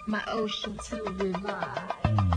my ocean to revive.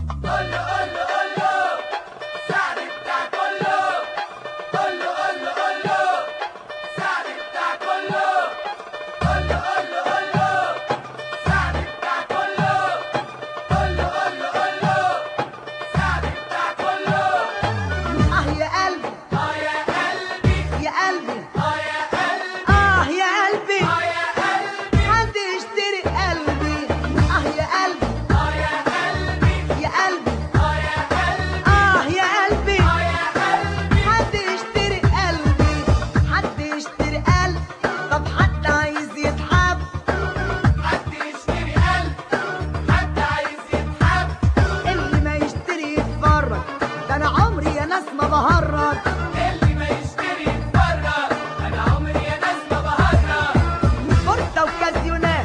اللي ما يشتري يتفرج، انا عمري يا ناس ما بهرج. فرصة وكازيونات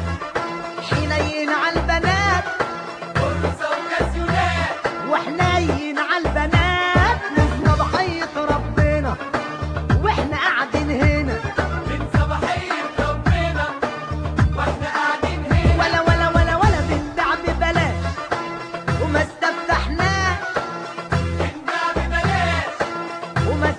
حنين على البنات، فرصة وكازيونات وحنين على البنات، نسمة ضحية ربنا واحنا قاعدين هنا، من صباحية ربنا واحنا قاعدين هنا. ولا ولا ولا ولا بنبيع ببلاش وما استفتحناش، بنبيع ببلاش وما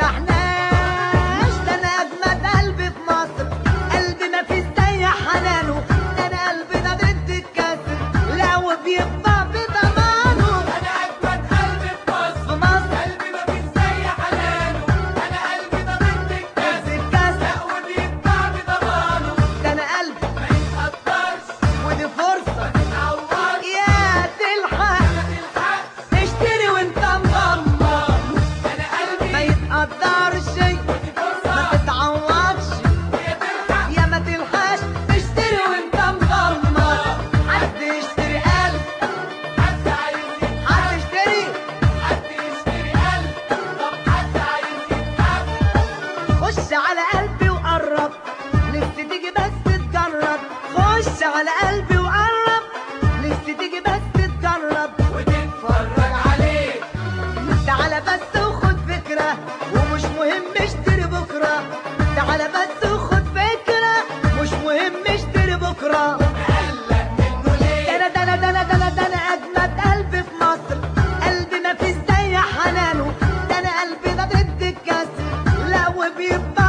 استفتحناش. ده انا اجمد قلبي في مصر، قلبي ما فيش زي حنانه، ده انا قلبي ده ضد الكسر لو بيبقى بضمانه. انا اجمد قلبي في مصر، قلبي ما فيش زي حنانه، انا قلبي ده ضد الكسر لا وبيتباع بضمانه. ده انا قلبي ما يتقدرش ودي فرصة ما تتعورش، يا تلحق ما تلحقش اشتري وانت مغمض، انا قلبي ما يتقدرش ودي فرصة ما تتعوضش، هي تلحق يا ما تلحقش اشتري وانت مغمض. حد يشتري قلب، حد عايز يتحب، حد يشتري، حد يشتري قلب، طب حد عايز يتحب. خش على قلبي وقرب، نفسي تيجي بس تجرب، خش على قلبي وقرب، نفسي تيجي بس تجرب وتتفرج عليه تعالى بس وخد فكرة، ومش مهم اشتري بكرة، تعالى بس وخد فكرة، مش مهم اشتري بكرة. مقلق منه ليه؟ ده انا اجمد قلبي في مصر، قلبي ما فيش زي حنانه، ده انا قلبي ده ضد الكسر لا وبيبقى